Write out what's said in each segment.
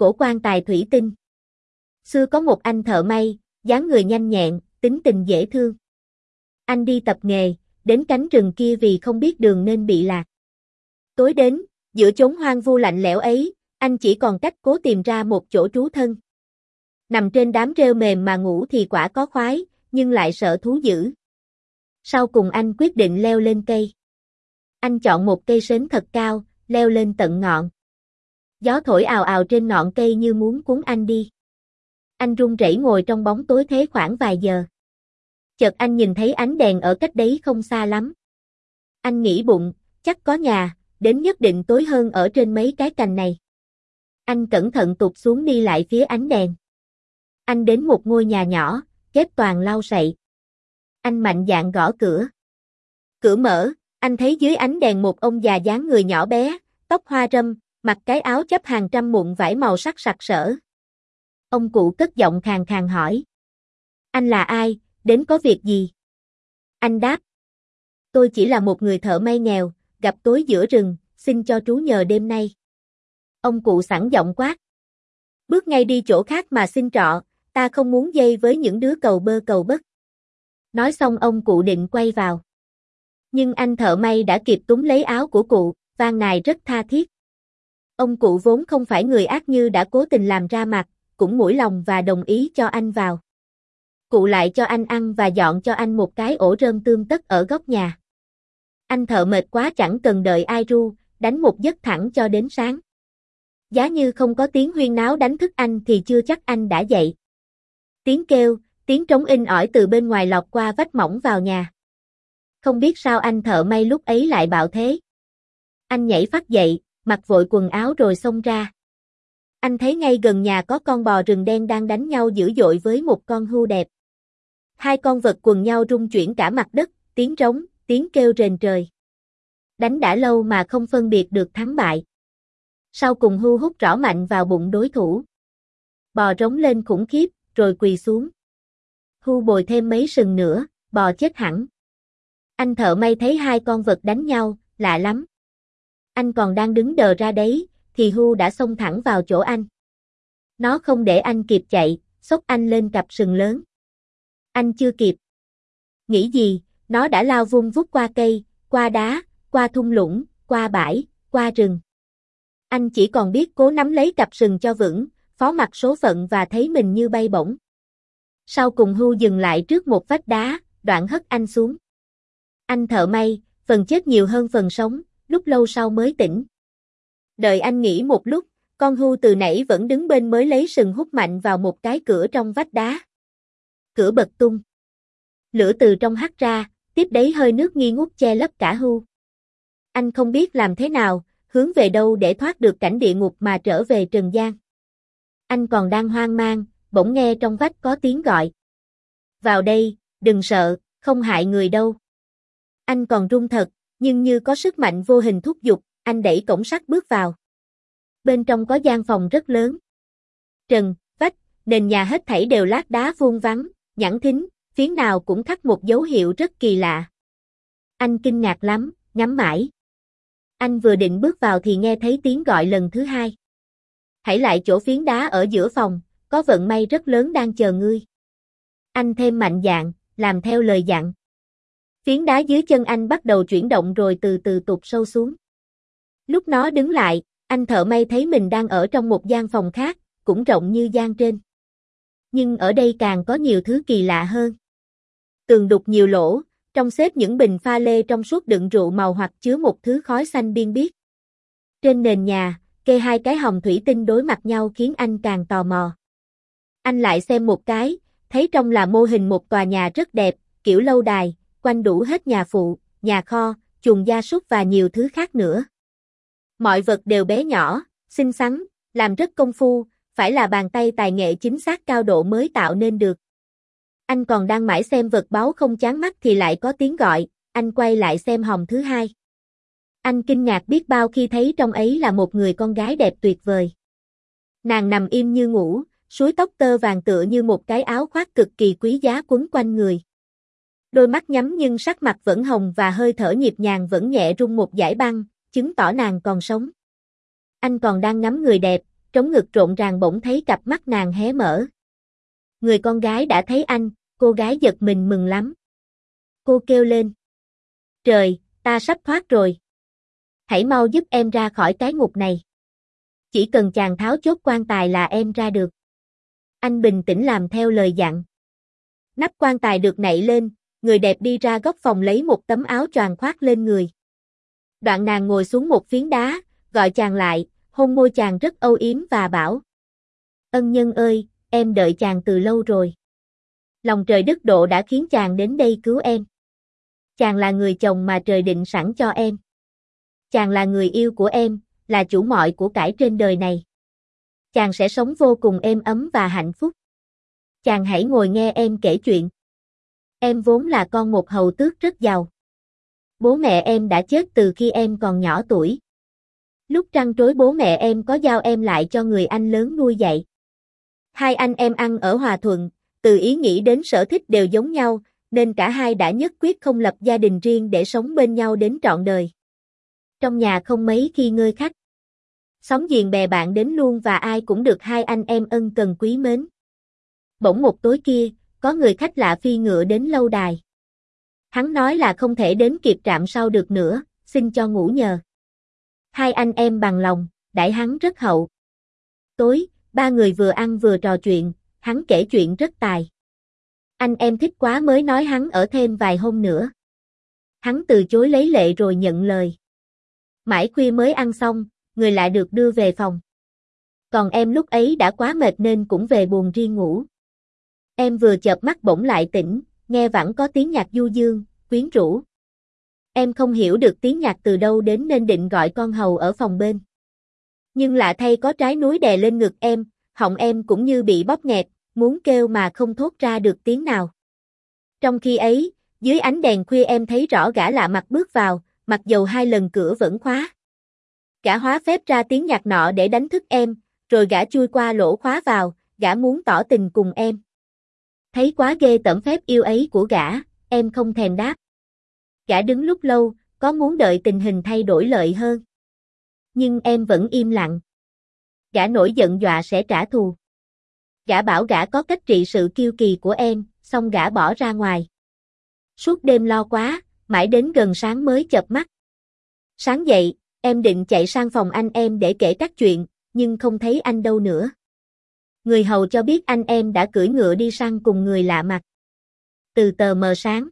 cổ quan tài thủy tinh. Xưa có một anh thợ may, dáng người nhanh nhẹn, tính tình dễ thương. Anh đi tập nghề, đến cánh rừng kia vì không biết đường nên bị lạc. Tối đến, giữa chốn hoang vu lạnh lẽo ấy, anh chỉ còn cách cố tìm ra một chỗ trú thân. Nằm trên đám rêu mềm mà ngủ thì quả có khoái, nhưng lại sợ thú dữ. Sau cùng anh quyết định leo lên cây. Anh chọn một cây sến thật cao, leo lên tận ngọn. Gió thổi ào ào trên ngọn cây như muốn cuốn anh đi. Anh run rẩy ngồi trong bóng tối thế khoảng vài giờ. Chợt anh nhìn thấy ánh đèn ở cách đấy không xa lắm. Anh nghĩ bụng, chắc có nhà, đến nhất định tối hơn ở trên mấy cái cành này. Anh cẩn thận tụt xuống đi lại phía ánh đèn. Anh đến một ngôi nhà nhỏ, kết toàn lau sậy. Anh mạnh dạn gõ cửa. Cửa mở, anh thấy dưới ánh đèn một ông già dáng người nhỏ bé, tóc hoa râm, mặc cái áo chắp hàng trăm mụn vải màu sắc sặc sỡ. Ông cụ cất giọng khàn khàn hỏi. Anh là ai, đến có việc gì? Anh đáp. Tôi chỉ là một người thợ may nghèo, gặp tối giữa rừng, xin cho trú nhờ đêm nay. Ông cụ sẵn giọng quát. Bước ngay đi chỗ khác mà xin trọ, ta không muốn dây với những đứa cầu bơ cầu bất. Nói xong ông cụ định quay vào. Nhưng anh thợ may đã kịp túm lấy áo của cụ, van nài rất tha thiết. Ông cụ vốn không phải người ác như đã cố tình làm ra mặt, cũng mũi lòng và đồng ý cho anh vào. Cụ lại cho anh ăn và dọn cho anh một cái ổ rơm tươm tất ở góc nhà. Anh thợ mệt quá chẳng cần đợi ai ru, đánh một giấc thẳng cho đến sáng. Giá như không có tiếng huyên náo đánh thức anh thì chưa chắc anh đã dậy. Tiếng kêu, tiếng trống inh ỏi từ bên ngoài lọt qua vách mỏng vào nhà. Không biết sao anh thợ may lúc ấy lại bạo thế. Anh nhảy phắt dậy, mặc vội quần áo rồi xông ra. Anh thấy ngay gần nhà có con bò rừng đen đang đánh nhau dữ dội với một con hươu đẹp. Hai con vật quần nhau rung chuyển cả mặt đất, tiếng trống, tiếng kêu rền trời. Đánh đã lâu mà không phân biệt được thắng bại. Sau cùng hươu hút rõ mạnh vào bụng đối thủ. Bò rống lên khủng khiếp, rồi quỳ xuống. Hươu bồi thêm mấy sừng nữa, bò chết hẳn. Anh thợ may thấy hai con vật đánh nhau, lạ lắm. Anh còn đang đứng đờ ra đấy, thì hươu đã xông thẳng vào chỗ anh. Nó không để anh kịp chạy, xốc anh lên cặp sừng lớn. Anh chưa kịp nghĩ gì, nó đã lao vung vút qua cây, qua đá, qua thung lũng, qua bãi, qua rừng. Anh chỉ còn biết cố nắm lấy cặp sừng cho vững, phó mặc số phận và thấy mình như bay bổng. Sau cùng hươu dừng lại trước một vách đá, đoạn hất anh xuống. Anh thợ may, phần chết nhiều hơn phần sống, lúc lâu sau mới tỉnh. Đợi anh nghĩ một lúc, con hươu từ nãy vẫn đứng bên mới lấy sừng hút mạnh vào một cái cửa trong vách đá. Cửa bật tung. Lửa từ trong hắt ra, tiếp đấy hơi nước nghi ngút che lấp cả hươu. Anh không biết làm thế nào, hướng về đâu để thoát được cảnh địa ngục mà trở về trần gian. Anh còn đang hoang mang, bỗng nghe trong vách có tiếng gọi. Vào đây, đừng sợ, không hại người đâu. Anh còn run thật, nhưng như có sức mạnh vô hình thúc giục, anh đẩy cổng sắt bước vào. Bên trong có gian phòng rất lớn. Trần, vách, nền nhà hết thảy đều lát đá vuông vắn, nhẵn thính, phiến nào cũng khắc một dấu hiệu rất kỳ lạ. Anh kinh ngạc lắm, ngắm mãi. Anh vừa định bước vào thì nghe thấy tiếng gọi lần thứ hai. Hãy lại chỗ phiến đá ở giữa phòng, có vận may rất lớn đang chờ ngươi. Anh thêm mạnh dạn, làm theo lời dặn. Phiến đá dưới chân anh bắt đầu chuyển động rồi từ từ tụt sâu xuống. Lúc nó đứng lại, anh thợ may thấy mình đang ở trong một gian phòng khác, cũng rộng như gian trên. Nhưng ở đây càng có nhiều thứ kỳ lạ hơn. Tường đục nhiều lỗ, trong xếp những bình pha lê trong suốt đựng rượu màu hoặc chứa một thứ khói xanh biên biếc. Trên nền nhà, kê hai cái hòm thủy tinh đối mặt nhau khiến anh càng tò mò. Anh lại xem một cái, thấy trong là mô hình một tòa nhà rất đẹp, kiểu lâu đài, quanh đủ hết nhà phụ, nhà kho, chuồng gia súc và nhiều thứ khác nữa. Mọi vật đều bé nhỏ, xinh xắn, làm rất công phu, phải là bàn tay tài nghệ chính xác cao độ mới tạo nên được. Anh còn đang mãi xem vật báu không chán mắt thì lại có tiếng gọi, anh quay lại xem hòm thứ hai. Anh kinh ngạc biết bao khi thấy trong ấy là một người con gái đẹp tuyệt vời. Nàng nằm im như ngủ, suối tóc tơ vàng tựa như một cái áo khoác cực kỳ quý giá quấn quanh người. Đôi mắt nhắm nhưng sắc mặt vẫn hồng và hơi thở nhịp nhàng vẫn nhẹ rung một dải băng, chứng tỏ nàng còn sống. Anh còn đang ngắm người đẹp, trống ngực rộn ràng bỗng thấy cặp mắt nàng hé mở. Người con gái đã thấy anh, cô gái giật mình mừng lắm. Cô kêu lên. Trời, ta sắp thoát rồi. Hãy mau giúp em ra khỏi cái ngục này. Chỉ cần chàng tháo chốt quan tài là em ra được. Anh bình tĩnh làm theo lời dặn. Nắp quan tài được nạy lên, người đẹp đi ra góc phòng lấy một tấm áo choàng khoác lên người. Đoạn nàng ngồi xuống một phiến đá, gọi chàng lại, hôn môi chàng rất âu yếm và bảo. Ân nhân ơi, em đợi chàng từ lâu rồi. Lòng trời đức độ đã khiến chàng đến đây cứu em. Chàng là người chồng mà trời định sẵn cho em. Chàng là người yêu của em, là chủ mọi của cải trên đời này. Chàng sẽ sống vô cùng êm ấm và hạnh phúc. Chàng hãy ngồi nghe em kể chuyện. Em vốn là con một hầu tước rất giàu. Bố mẹ em đã chết từ khi em còn nhỏ tuổi. Lúc trăn trối bố mẹ em có giao em lại cho người anh lớn nuôi dạy. Hai anh em ăn ở hòa thuận, từ ý nghĩ đến sở thích đều giống nhau, nên cả hai đã nhất quyết không lập gia đình riêng để sống bên nhau đến trọn đời. Trong nhà không mấy khi ngơi khách. Xóm giềng bè bạn đến luôn và ai cũng được hai anh em ân cần quý mến. Bỗng một tối kia, có người khách lạ phi ngựa đến lâu đài. Hắn nói là không thể đến kịp trạm sau được nữa, xin cho ngủ nhờ. Hai anh em bằng lòng, đãi hắn rất hậu. Tối, ba người vừa ăn vừa trò chuyện, hắn kể chuyện rất tài. Anh em thích quá mới nói hắn ở thêm vài hôm nữa. Hắn từ chối lấy lệ rồi nhận lời. Mãi khuya mới ăn xong, người lại được đưa về phòng. Còn em lúc ấy đã quá mệt nên cũng về buồng riêng ngủ. Em vừa chợp mắt bỗng lại tỉnh, nghe vẳng có tiếng nhạc du dương, quyến rũ. Em không hiểu được tiếng nhạc từ đâu đến nên định gọi con hầu ở phòng bên. Nhưng lạ thay có trái núi đè lên ngực em, họng em cũng như bị bóp nghẹt, muốn kêu mà không thốt ra được tiếng nào. Trong khi ấy, dưới ánh đèn khuya em thấy rõ gã lạ mặt bước vào, mặc dầu hai lần cửa vẫn khóa. Gã hóa phép ra tiếng nhạc nọ để đánh thức em, rồi gã chui qua lỗ khóa vào, gã muốn tỏ tình cùng em. Thấy quá ghê tởm phép yêu ấy của gã, em không thèm đáp. Gã đứng lúc lâu, có muốn đợi tình hình thay đổi lợi hơn. Nhưng em vẫn im lặng. Gã nổi giận dọa sẽ trả thù. Gã bảo gã có cách trị sự kiêu kỳ của em, xong gã bỏ ra ngoài. Suốt đêm lo quá, mãi đến gần sáng mới chợp mắt. Sáng dậy, em định chạy sang phòng anh em để kể các chuyện, nhưng không thấy anh đâu nữa. Người hầu cho biết anh em đã cưỡi ngựa đi săn cùng người lạ mặt. Từ tờ mờ sáng,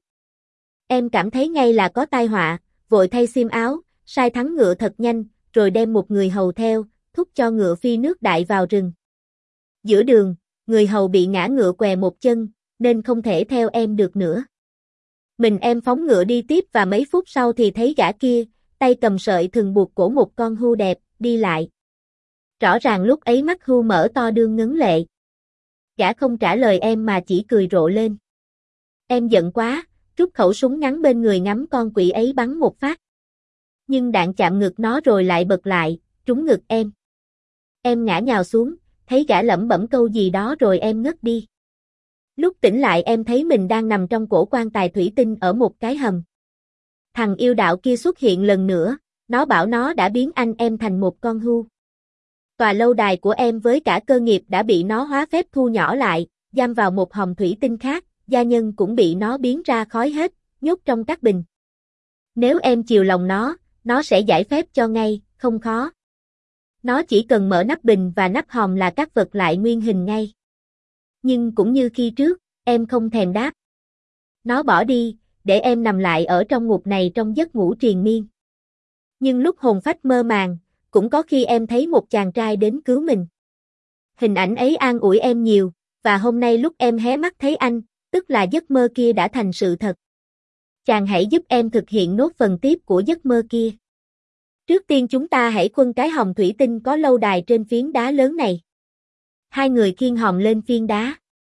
em cảm thấy ngay là có tai họa, vội thay xiêm áo, sai thắng ngựa thật nhanh, rồi đem một người hầu theo, thúc cho ngựa phi nước đại vào rừng. Giữa đường, người hầu bị ngã ngựa què một chân, nên không thể theo em được nữa. Mình em phóng ngựa đi tiếp và mấy phút sau thì thấy gã kia, tay cầm sợi thừng buộc cổ một con hươu đẹp, đi lại. Rõ ràng lúc ấy mắt hươu mở to đương ngấn lệ. Gã không trả lời em mà chỉ cười rộ lên. Em giận quá, rút khẩu súng ngắn bên người ngắm con quỷ ấy bắn một phát. Nhưng đạn chạm ngực nó rồi lại bật lại, trúng ngực em. Em ngã nhào xuống, thấy gã lẩm bẩm câu gì đó rồi em ngất đi. Lúc tỉnh lại em thấy mình đang nằm trong cổ quan tài thủy tinh ở một cái hầm. Thằng yêu đạo kia xuất hiện lần nữa, nó bảo nó đã biến anh em thành một con hươu. Tòa lâu đài của em với cả cơ nghiệp đã bị nó hóa phép thu nhỏ lại, giam vào một hòm thủy tinh khác, gia nhân cũng bị nó biến ra khói hết, nhốt trong các bình. Nếu em chiều lòng nó sẽ giải phép cho ngay, không khó. Nó chỉ cần mở nắp bình và nắp hòm là các vật lại nguyên hình ngay. Nhưng cũng như khi trước, em không thèm đáp. Nó bỏ đi, để em nằm lại ở trong ngục này trong giấc ngủ triền miên. Nhưng lúc hồn phách mơ màng, cũng có khi em thấy một chàng trai đến cứu mình. Hình ảnh ấy an ủi em nhiều, và hôm nay lúc em hé mắt thấy anh, tức là giấc mơ kia đã thành sự thật. Chàng hãy giúp em thực hiện nốt phần tiếp của giấc mơ kia. Trước tiên chúng ta hãy khuân cái hòm thủy tinh có lâu đài trên phiến đá lớn này. Hai người khiêng hòm lên phiến đá.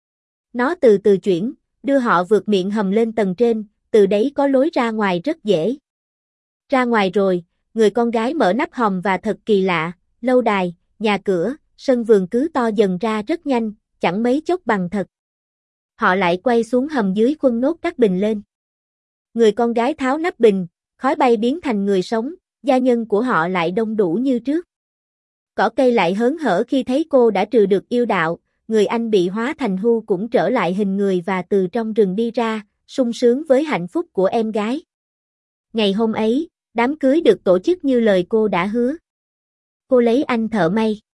Nó từ từ chuyển, đưa họ vượt miệng hầm lên tầng trên, từ đấy có lối ra ngoài rất dễ. Ra ngoài rồi, người con gái mở nắp hòm và thật kỳ lạ, lâu đài, nhà cửa, sân vườn cứ to dần ra rất nhanh, chẳng mấy chốc bằng thật. Họ lại quay xuống hầm dưới khuân nốt các bình lên. Người con gái tháo nắp bình, khói bay biến thành người sống, gia nhân của họ lại đông đủ như trước. Cỏ cây lại hớn hở khi thấy cô đã trừ được yêu đạo, người anh bị hóa thành hưu cũng trở lại hình người và từ trong rừng đi ra, sung sướng với hạnh phúc của em gái. Ngày hôm ấy, đám cưới được tổ chức như lời cô đã hứa. Cô lấy anh thợ may.